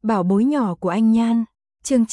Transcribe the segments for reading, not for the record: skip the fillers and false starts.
Bảo bối nhỏ của anh Nhan. Chương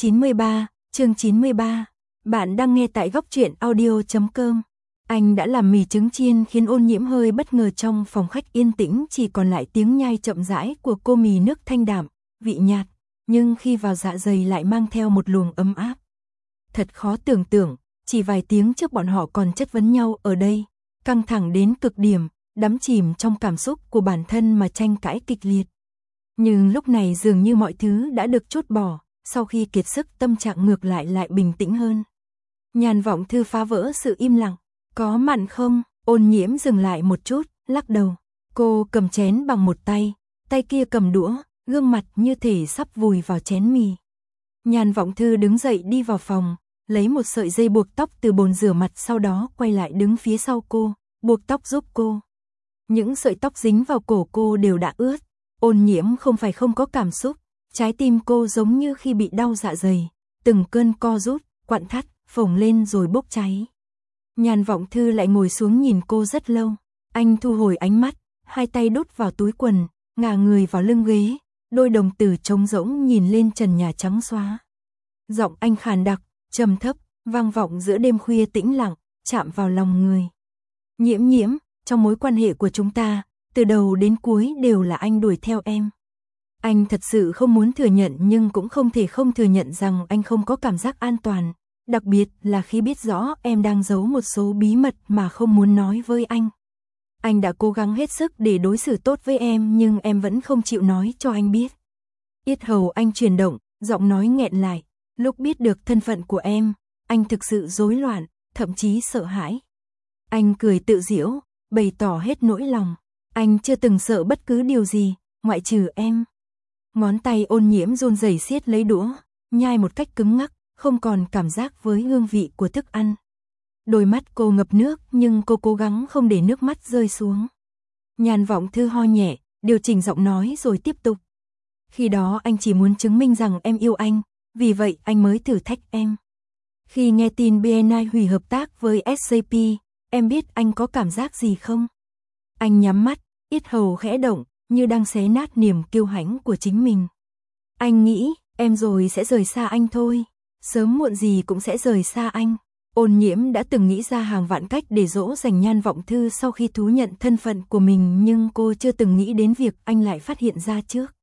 93. Bạn đang nghe tại góc truyện audio.com. Anh đã làm mì trứng chiên khiến Ôn Nhiễm hơi bất ngờ. Trong phòng khách yên tĩnh chỉ còn lại tiếng nhai chậm rãi của cô. Mì nước thanh đạm, vị nhạt, nhưng khi vào dạ dày lại mang theo một luồng ấm áp. Thật khó tưởng tượng, chỉ vài tiếng trước bọn họ còn chất vấn nhau ở đây, căng thẳng đến cực điểm, đắm chìm trong cảm xúc của bản thân mà tranh cãi kịch liệt. Nhưng lúc này dường như mọi thứ đã được trút bỏ, sau khi kiệt sức tâm trạng ngược lại bình tĩnh hơn. Nhan Vọng Thư phá vỡ sự im lặng. Có mặn không? Ôn Nhiễm dừng lại một chút, lắc đầu. Cô cầm chén bằng một tay, tay kia cầm đũa, gương mặt như thể sắp vùi vào chén mì. Nhan Vọng Thư đứng dậy đi vào phòng, lấy một sợi dây buộc tóc từ bồn rửa mặt, sau đó quay lại đứng phía sau cô, buộc tóc giúp cô. Những sợi tóc dính vào cổ cô đều đã ướt. Ôn Nhiễm không phải không có cảm xúc, trái tim cô giống như khi bị đau dạ dày, từng cơn co rút, quặn thắt, phồng lên rồi bốc cháy. Nhan Vọng Thư lại ngồi xuống nhìn cô rất lâu. Anh thu hồi ánh mắt, hai tay đút vào túi quần, ngả người vào lưng ghế, đôi đồng tử trống rỗng nhìn lên trần nhà trắng xóa. Giọng anh khàn đặc, trầm thấp, vang vọng giữa đêm khuya tĩnh lặng, chạm vào lòng người. Nhiễm, trong mối quan hệ của chúng ta, từ đầu đến cuối đều là anh đuổi theo em. Anh thật sự không muốn thừa nhận nhưng cũng không thể không thừa nhận rằng anh không có cảm giác an toàn, đặc biệt là khi biết rõ em đang giấu một số bí mật mà không muốn nói với anh. Anh đã cố gắng hết sức để đối xử tốt với em nhưng em vẫn không chịu nói cho anh biết. Yết hầu anh chuyển động, giọng nói nghẹn lại. Lúc biết được thân phận của em, anh thực sự rối loạn, thậm chí sợ hãi. Anh cười tự giễu, bày tỏ hết nỗi lòng. Anh chưa từng sợ bất cứ điều gì, ngoại trừ em. Ngón tay Ôn Nhiễm run rẩy siết lấy đũa, nhai một cách cứng ngắc, không còn cảm giác với hương vị của thức ăn. Đôi mắt cô ngập nước nhưng cô cố gắng không để nước mắt rơi xuống. Nhan Vọng Thư ho nhẹ, điều chỉnh giọng nói rồi tiếp tục. Khi đó anh chỉ muốn chứng minh rằng em yêu anh, vì vậy anh mới thử thách em. Khi nghe tin BNI hủy hợp tác với SJP, em biết anh có cảm giác gì không? Anh nhắm mắt, yết hầu khẽ động, như đang xé nát niềm kiêu hãnh của chính mình. Anh nghĩ, em rồi sẽ rời xa anh thôi. Sớm muộn gì cũng sẽ rời xa anh. Ôn Nhiễm đã từng nghĩ ra hàng vạn cách để dỗ dành Nhan Vọng Thư sau khi thú nhận thân phận của mình, nhưng cô chưa từng nghĩ đến việc anh lại phát hiện ra trước.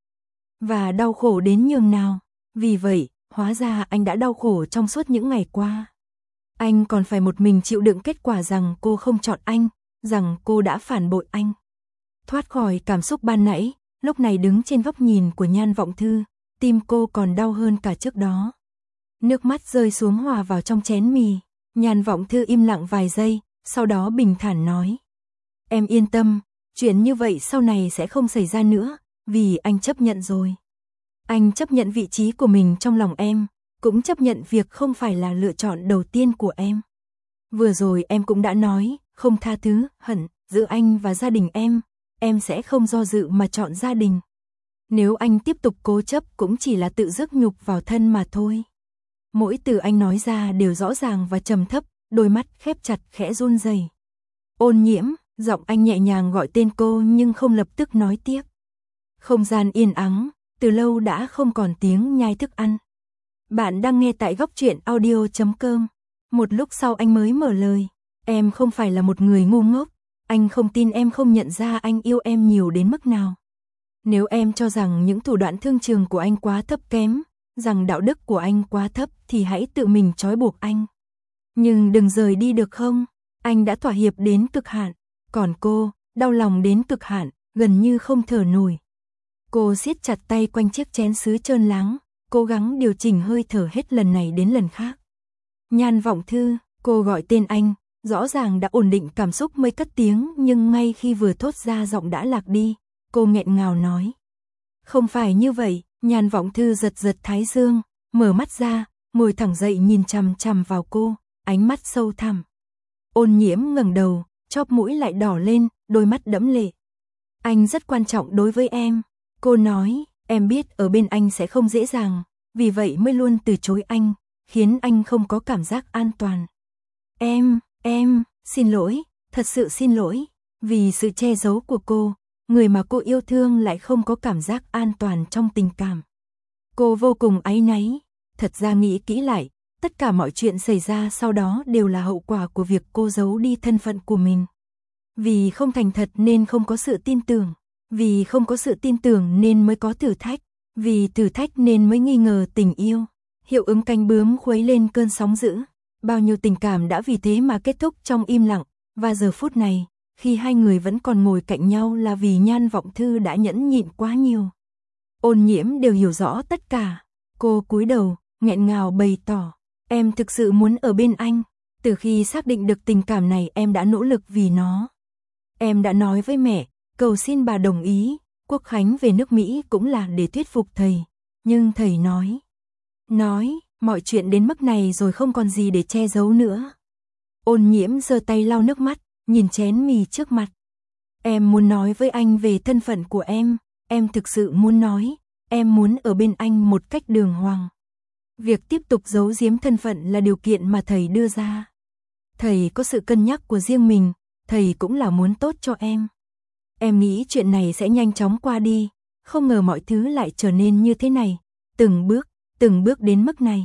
Và đau khổ đến nhường nào. Vì vậy, hóa ra anh đã đau khổ trong suốt những ngày qua. Anh còn phải một mình chịu đựng kết quả rằng cô không chọn anh, rằng cô đã phản bội anh. Thoát khỏi cảm xúc ban nãy, lúc này đứng trên góc nhìn của Nhan Vọng Thư, tim cô còn đau hơn cả trước đó. Nước mắt rơi xuống hòa vào trong chén mì. Nhan Vọng Thư im lặng vài giây, sau đó bình thản nói. Em yên tâm, chuyện như vậy sau này sẽ không xảy ra nữa, vì anh chấp nhận rồi. Anh chấp nhận vị trí của mình trong lòng em, cũng chấp nhận việc không phải là lựa chọn đầu tiên của em. Vừa rồi em cũng đã nói, không tha thứ, hận, giữa anh và gia đình em sẽ không do dự mà chọn gia đình. Nếu anh tiếp tục cố chấp cũng chỉ là tự rước nhục vào thân mà thôi. Mỗi từ anh nói ra đều rõ ràng và trầm thấp, đôi mắt khép chặt khẽ run rẩy. Ôn Nhiễm, giọng anh nhẹ nhàng gọi tên cô nhưng không lập tức nói tiếp. Không gian yên ắng, từ lâu đã không còn tiếng nhai thức ăn. Bạn đang nghe tại góc truyện audio.com. Một lúc sau anh mới mở lời. Em không phải là một người ngu ngốc. Anh không tin em không nhận ra anh yêu em nhiều đến mức nào. Nếu em cho rằng những thủ đoạn thương trường của anh quá thấp kém, rằng đạo đức của anh quá thấp thì hãy tự mình trói buộc anh. Nhưng đừng rời đi được không? Anh đã thỏa hiệp đến cực hạn. Còn cô, đau lòng đến cực hạn, gần như không thở nổi. Cô siết chặt tay quanh chiếc chén sứ trơn láng, cố gắng điều chỉnh hơi thở hết lần này đến lần khác. Nhan Vọng Thư, cô gọi tên anh, rõ ràng đã ổn định cảm xúc mới cất tiếng, nhưng ngay khi vừa thốt ra giọng đã lạc đi. Cô nghẹn ngào nói. Không phải như vậy. Nhan Vọng Thư giật thái dương, mở mắt ra, ngồi thẳng dậy nhìn chằm chằm vào cô, ánh mắt sâu thẳm. Ôn Nhiễm ngẩng đầu, chóp mũi lại đỏ lên, đôi mắt đẫm lệ. Anh rất quan trọng đối với em. Cô nói, em biết ở bên anh sẽ không dễ dàng, vì vậy mới luôn từ chối anh, khiến anh không có cảm giác an toàn. Em, xin lỗi, thật sự xin lỗi, vì sự che giấu của cô. Người mà cô yêu thương lại không có cảm giác an toàn trong tình cảm. Cô vô cùng áy náy. Thật ra nghĩ kỹ lại, tất cả mọi chuyện xảy ra sau đó đều là hậu quả của việc cô giấu đi thân phận của mình. Vì không thành thật nên không có sự tin tưởng. Vì không có sự tin tưởng nên mới có thử thách. Vì thử thách nên mới nghi ngờ tình yêu. Hiệu ứng cánh bướm khuấy lên cơn sóng dữ. Bao nhiêu tình cảm đã vì thế mà kết thúc trong im lặng. Và giờ phút này, khi hai người vẫn còn ngồi cạnh nhau là vì Nhan Vọng Thư đã nhẫn nhịn quá nhiều. Ôn Nhiễm đều hiểu rõ tất cả. Cô cúi đầu, nghẹn ngào bày tỏ. Em thực sự muốn ở bên anh. Từ khi xác định được tình cảm này em đã nỗ lực vì nó. Em đã nói với mẹ, cầu xin bà đồng ý. Quốc khánh về nước Mỹ cũng là để thuyết phục thầy. Nhưng thầy nói, mọi chuyện đến mức này rồi không còn gì để che giấu nữa. Ôn Nhiễm giơ tay lau nước mắt, nhìn chén mì trước mặt. Em muốn nói với anh về thân phận của em thực sự muốn nói, em muốn ở bên anh một cách đường hoàng. Việc tiếp tục giấu giếm thân phận là điều kiện mà thầy đưa ra. Thầy có sự cân nhắc của riêng mình, thầy cũng là muốn tốt cho em. Em nghĩ chuyện này sẽ nhanh chóng qua đi, không ngờ mọi thứ lại trở nên như thế này, từng bước đến mức này.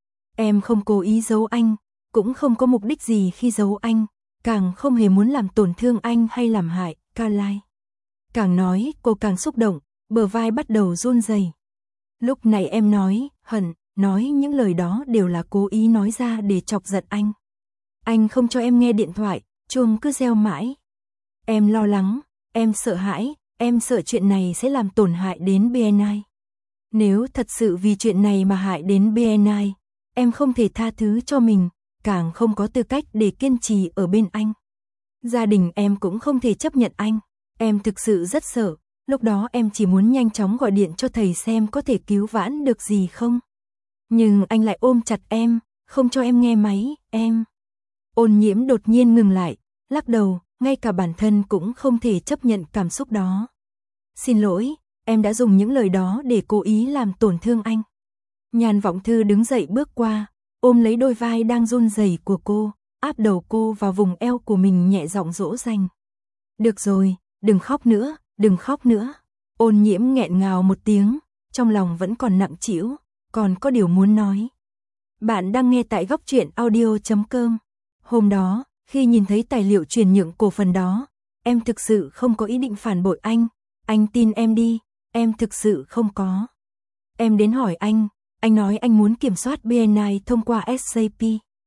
Em không cố ý giấu anh, cũng không có mục đích gì khi giấu anh, càng không hề muốn làm tổn thương anh hay làm hại Carly. Càng nói, cô càng xúc động, bờ vai bắt đầu run rẩy. Lúc này em nói những lời đó đều là cố ý nói ra để chọc giận anh. Anh không cho em nghe điện thoại, chuông cứ reo mãi. Em lo lắng, em sợ hãi, em sợ chuyện này sẽ làm tổn hại đến BNI. Nếu thật sự vì chuyện này mà hại đến BNI, em không thể tha thứ cho mình, càng không có tư cách để kiên trì ở bên anh. Gia đình em cũng không thể chấp nhận anh. Em thực sự rất sợ, lúc đó em chỉ muốn nhanh chóng gọi điện cho thầy xem có thể cứu vãn được gì không. Nhưng anh lại ôm chặt em, không cho em nghe máy, em. Ôn Nhiễm đột nhiên ngừng lại, lắc đầu, ngay cả bản thân cũng không thể chấp nhận cảm xúc đó. Xin lỗi, em đã dùng những lời đó để cố ý làm tổn thương anh. Nhan Vọng Thư đứng dậy bước qua, ôm lấy đôi vai đang run rẩy của cô, áp đầu cô vào vùng eo của mình nhẹ giọng dỗ dành. Được rồi, đừng khóc nữa. Ôn Nhiễm nghẹn ngào một tiếng, trong lòng vẫn còn nặng trĩu, còn có điều muốn nói. Bạn đang nghe tại Góc Truyện Audio.com. Hôm đó, khi nhìn thấy tài liệu chuyển nhượng cổ phần đó, em thực sự không có ý định phản bội anh tin em đi, em thực sự không có. Em đến hỏi anh nói anh muốn kiểm soát BNI thông qua SAP.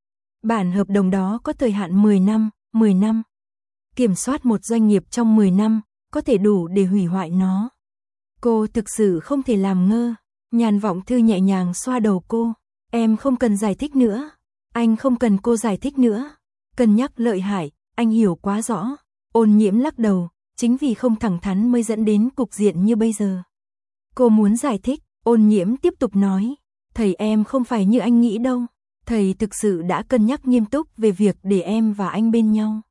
Bản hợp đồng đó có thời hạn 10 năm. Kiểm soát một doanh nghiệp trong 10 năm, có thể đủ để hủy hoại nó. Cô thực sự không thể làm ngơ. Nhan Vọng Thư nhẹ nhàng xoa đầu cô. Em không cần giải thích nữa. Anh không cần cô giải thích nữa. Cân nhắc lợi hại, anh hiểu quá rõ. Ôn Nhiễm lắc đầu, chính vì không thẳng thắn mới dẫn đến cục diện như bây giờ. Cô muốn giải thích, Ôn Nhiễm tiếp tục nói. Thầy em không phải như anh nghĩ đâu. Thầy thực sự đã cân nhắc nghiêm túc về việc để em và anh bên nhau.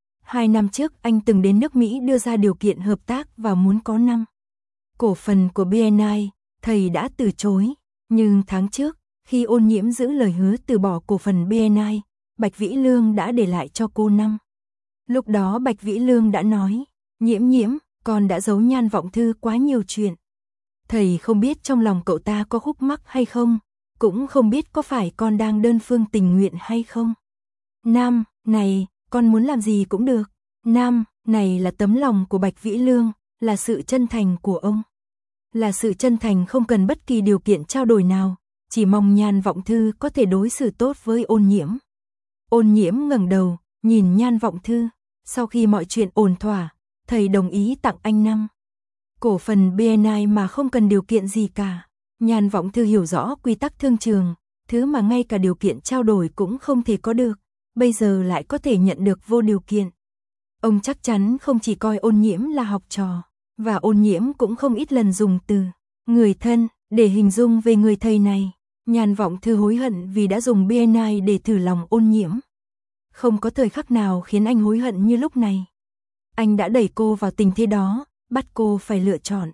2 năm trước anh từng đến nước Mỹ đưa ra điều kiện hợp tác và muốn có 5 cổ phần của BNI, thầy đã từ chối. Nhưng tháng trước, khi Ôn Nhiễm giữ lời hứa từ bỏ cổ phần BNI, Bạch Vĩ Lương đã để lại cho cô 5. Lúc đó Bạch Vĩ Lương đã nói, Nhiễm, con đã giấu Nhan Vọng Thư quá nhiều chuyện. Thầy không biết trong lòng cậu ta có khúc mắc hay không, cũng không biết có phải con đang đơn phương tình nguyện hay không. Nam, này, con muốn làm gì cũng được. Nam, này là tấm lòng của Bạch Vĩ Lương, là sự chân thành của ông. Là sự chân thành không cần bất kỳ điều kiện trao đổi nào, chỉ mong Nhan Vọng Thư có thể đối xử tốt với Ôn Nhiễm. Ôn Nhiễm ngẩng đầu, nhìn Nhan Vọng Thư. Sau khi mọi chuyện ổn thỏa, thầy đồng ý tặng anh 5 cổ phần BNI mà không cần điều kiện gì cả. Nhan Vọng Thư hiểu rõ quy tắc thương trường, thứ mà ngay cả điều kiện trao đổi cũng không thể có được, bây giờ lại có thể nhận được vô điều kiện. Ông chắc chắn không chỉ coi Ôn Nhiễm là học trò, và Ôn Nhiễm cũng không ít lần dùng từ người thân để hình dung về người thầy này. Nhan Vọng Thư hối hận vì đã dùng BNI để thử lòng Ôn Nhiễm. Không có thời khắc nào khiến anh hối hận như lúc này. Anh đã đẩy cô vào tình thế đó, bắt cô phải lựa chọn.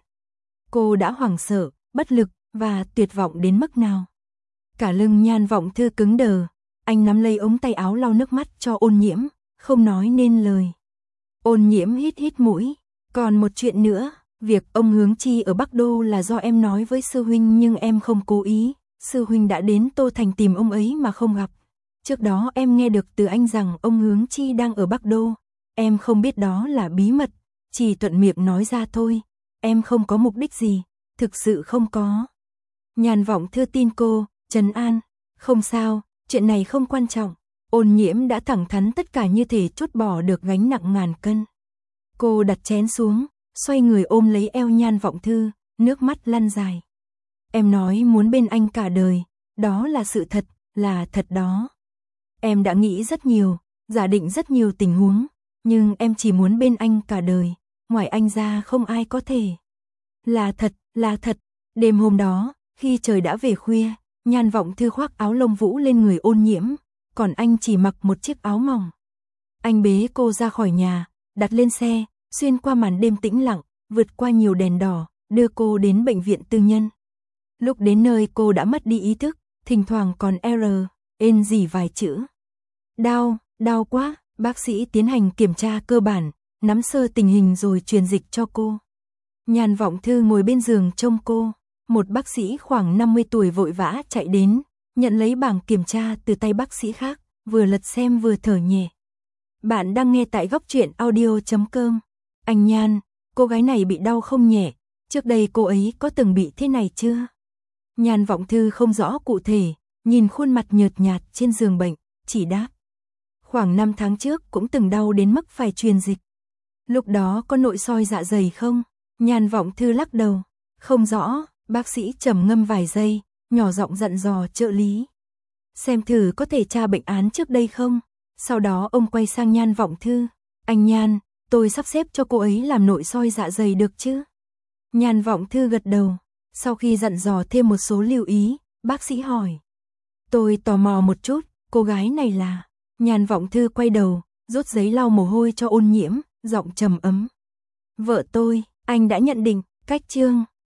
Cô đã hoảng sợ, bất lực và tuyệt vọng đến mức nào. Cả lưng Nhan Vọng Thư cứng đờ, anh nắm lấy ống tay áo lau nước mắt cho Ôn Nhiễm, không nói nên lời. Ôn Nhiễm hít mũi, còn một chuyện nữa, Việc ông Hướng Chi ở Bắc Đô là do em nói với sư huynh nhưng em không cố ý, sư huynh đã đến Tô Thành tìm ông ấy mà không gặp. Trước đó em nghe được từ anh rằng ông Hướng Chi đang ở Bắc Đô, em không biết đó là bí mật, chỉ thuận miệng nói ra thôi, em không có mục đích gì, thực sự không có. Nhàn Vọng Thư tin cô, trấn an, không sao, chuyện này không quan trọng. Ôn Nhiễm đã thẳng thắn tất cả như thể trút bỏ được gánh nặng ngàn cân. Cô đặt chén xuống, xoay người ôm lấy eo Nhan Vọng Thư, nước mắt lăn dài. Em nói muốn bên anh cả đời, đó là sự thật, là thật đó. Em đã nghĩ rất nhiều, giả định rất nhiều tình huống, nhưng em chỉ muốn bên anh cả đời, ngoài anh ra không ai có thể. Là thật, là thật. Đêm hôm đó, khi trời đã về khuya, Nhan Vọng Thư khoác áo lông vũ lên người Ôn Nhiễm, còn anh chỉ mặc một chiếc áo mỏng. Anh bế cô ra khỏi nhà, đặt lên xe, xuyên qua màn đêm tĩnh lặng, vượt qua nhiều đèn đỏ, đưa cô đến bệnh viện tư nhân. Lúc đến nơi cô đã mất đi ý thức, thỉnh thoảng còn ên gì vài chữ. Đau, đau quá, bác sĩ tiến hành kiểm tra cơ bản, nắm sơ tình hình rồi truyền dịch cho cô. Nhan Vọng Thư ngồi bên giường trông cô, một bác sĩ khoảng 50 tuổi vội vã chạy đến, nhận lấy bảng kiểm tra từ tay bác sĩ khác, vừa lật xem vừa thở nhẹ. Bạn đang nghe tại Góc Truyện Audio.com. Anh Nhan, cô gái này bị đau không nhẹ, trước đây cô ấy có từng bị thế này chưa? Nhan Vọng Thư không rõ cụ thể, nhìn khuôn mặt nhợt nhạt trên giường bệnh, chỉ đáp. Khoảng 5 tháng trước cũng từng đau đến mức phải truyền dịch. Lúc đó có nội soi dạ dày không? Nhan Vọng Thư lắc đầu. Không rõ, bác sĩ trầm ngâm vài giây, nhỏ giọng dặn dò trợ lý. Xem thử có thể tra bệnh án trước đây không? Sau đó ông quay sang Nhan Vọng Thư. Anh Nhan, tôi sắp xếp cho cô ấy làm nội soi dạ dày được chứ? Nhan Vọng Thư gật đầu. Sau khi dặn dò thêm một số lưu ý, bác sĩ hỏi. Tôi tò mò một chút, cô gái này là... Nhan Vọng Thư quay đầu, rút giấy lau mồ hôi cho Ôn Nhiễm, giọng trầm ấm. Vợ tôi, anh đã nhận định, cách chương.